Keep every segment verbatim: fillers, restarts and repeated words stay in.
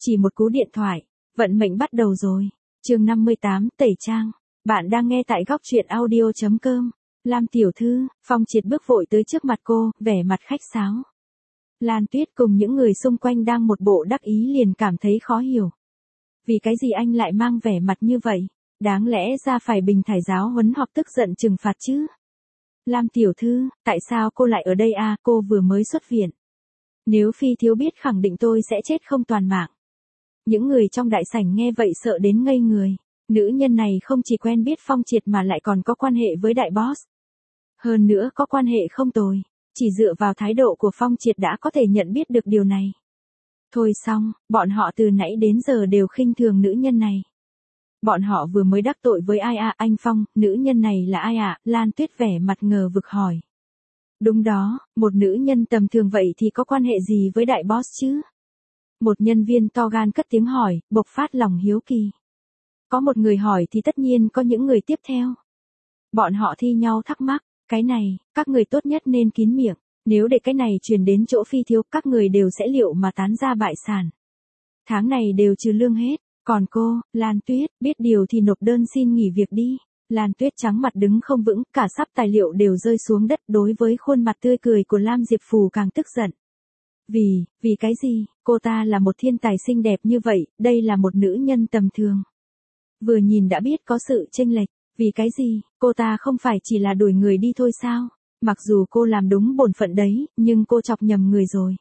Chỉ một cú điện thoại, vận mệnh bắt đầu rồi. Chương năm mươi tám, tẩy trang. Bạn đang nghe tại góc truyện audio chấm com. Lam tiểu thư, Phong Triệt bước vội tới trước mặt cô, vẻ mặt khách sáo. Lan Tuyết cùng những người xung quanh đang một bộ đắc ý liền cảm thấy khó hiểu. Vì cái gì anh lại mang vẻ mặt như vậy? Đáng lẽ ra phải bình thải giáo huấn hoặc tức giận trừng phạt chứ? Lam tiểu thư, tại sao cô lại ở đây à? Cô vừa mới xuất viện. Nếu Phi thiếu biết khẳng định tôi sẽ chết không toàn mạng. Những người trong đại sảnh nghe vậy sợ đến ngây người. Nữ nhân này không chỉ quen biết Phong Triệt mà lại còn có quan hệ với đại boss. Hơn nữa có quan hệ không tồi. Chỉ dựa vào thái độ của Phong Triệt đã có thể nhận biết được điều này. Thôi xong, bọn họ từ nãy đến giờ đều khinh thường nữ nhân này. Bọn họ vừa mới đắc tội với ai à? Anh Phong, nữ nhân này là ai ạ? À? Lan Tuyết vẻ mặt ngờ vực hỏi. Đúng đó, một nữ nhân tầm thường vậy thì có quan hệ gì với đại boss chứ? Một nhân viên to gan cất tiếng hỏi, bộc phát lòng hiếu kỳ. Có một người hỏi thì tất nhiên có những người tiếp theo. Bọn họ thi nhau thắc mắc, cái này, các người tốt nhất nên kín miệng, nếu để cái này truyền đến chỗ Phi thiếu các người đều sẽ liệu mà tán ra bại sản. Tháng này đều trừ lương hết, còn cô, Lan Tuyết, biết điều thì nộp đơn xin nghỉ việc đi. Lan Tuyết trắng mặt đứng không vững, cả sắp tài liệu đều rơi xuống đất. Đối với khuôn mặt tươi cười của Lam Diệp Phù càng tức giận. Vì, vì cái gì, cô ta là một thiên tài xinh đẹp như vậy, đây là một nữ nhân tầm thường. Vừa nhìn đã biết có sự chênh lệch, vì cái gì, cô ta không phải chỉ là đuổi người đi thôi sao? Mặc dù cô làm đúng bổn phận đấy, nhưng cô chọc nhầm người rồi.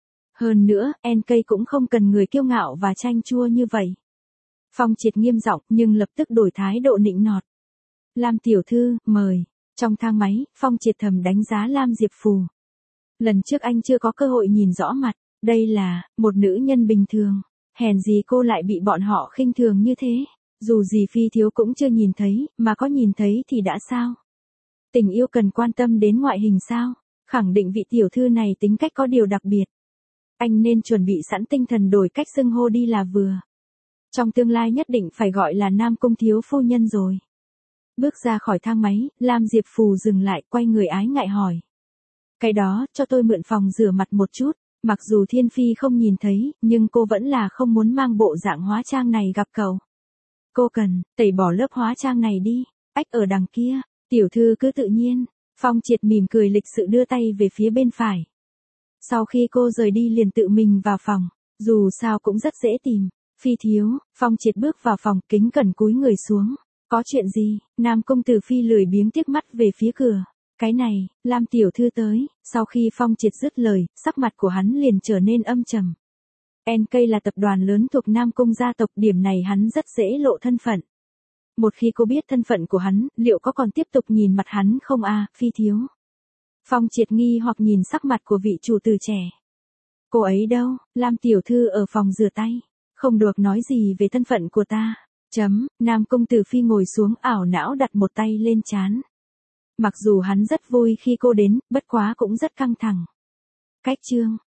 Hơn nữa, en ca cũng không cần người kiêu ngạo và chanh chua như vậy. Phong Triệt nghiêm giọng nhưng lập tức đổi thái độ nịnh nọt. Lam tiểu thư, mời. Trong thang máy, Phong Triệt thầm đánh giá Lam Diệp Phù. Lần trước anh chưa có cơ hội nhìn rõ mặt, đây là một nữ nhân bình thường, hèn gì cô lại bị bọn họ khinh thường như thế. Dù gì Phi thiếu cũng chưa nhìn thấy, mà có nhìn thấy thì đã sao? Tình yêu cần quan tâm đến ngoại hình sao? Khẳng định vị tiểu thư này tính cách có điều đặc biệt. Anh nên chuẩn bị sẵn tinh thần đổi cách xưng hô đi là vừa. Trong tương lai nhất định phải gọi là Nam Cung thiếu phu nhân rồi. Bước ra khỏi thang máy, Lam Diệp Phù dừng lại, quay người ái ngại hỏi. Cái đó, cho tôi mượn phòng rửa mặt một chút. Mặc dù Thiên Phi không nhìn thấy, nhưng cô vẫn là không muốn mang bộ dạng hóa trang này gặp cậu. Cô cần, tẩy bỏ lớp hóa trang này đi. Ách ở đằng kia, tiểu thư cứ tự nhiên. Phong Triệt mỉm cười lịch sự đưa tay về phía bên phải. Sau khi cô rời đi liền tự mình vào phòng, dù sao cũng rất dễ tìm. Phi thiếu, Phong Triệt bước vào phòng, kính cẩn cúi người xuống. Có chuyện gì? Nam công tử Phi lười biếng tiếc mắt về phía cửa. Cái này, Lam tiểu thư tới. Sau khi Phong Triệt dứt lời, sắc mặt của hắn liền trở nên âm trầm. en ca là tập đoàn lớn thuộc Nam Cung gia tộc, điểm này hắn rất dễ lộ thân phận. Một khi cô biết thân phận của hắn, liệu có còn tiếp tục nhìn mặt hắn không à? Phi thiếu. Phong Triệt nghi hoặc nhìn sắc mặt của vị chủ tử trẻ. Cô ấy đâu? Lam tiểu thư ở phòng rửa tay. Không được nói gì về thân phận của ta. Chấm, Nam Cung Tử Phi ngồi xuống ảo não đặt một tay lên trán. Mặc dù hắn rất vui khi cô đến, bất quá cũng rất căng thẳng. Cách chương.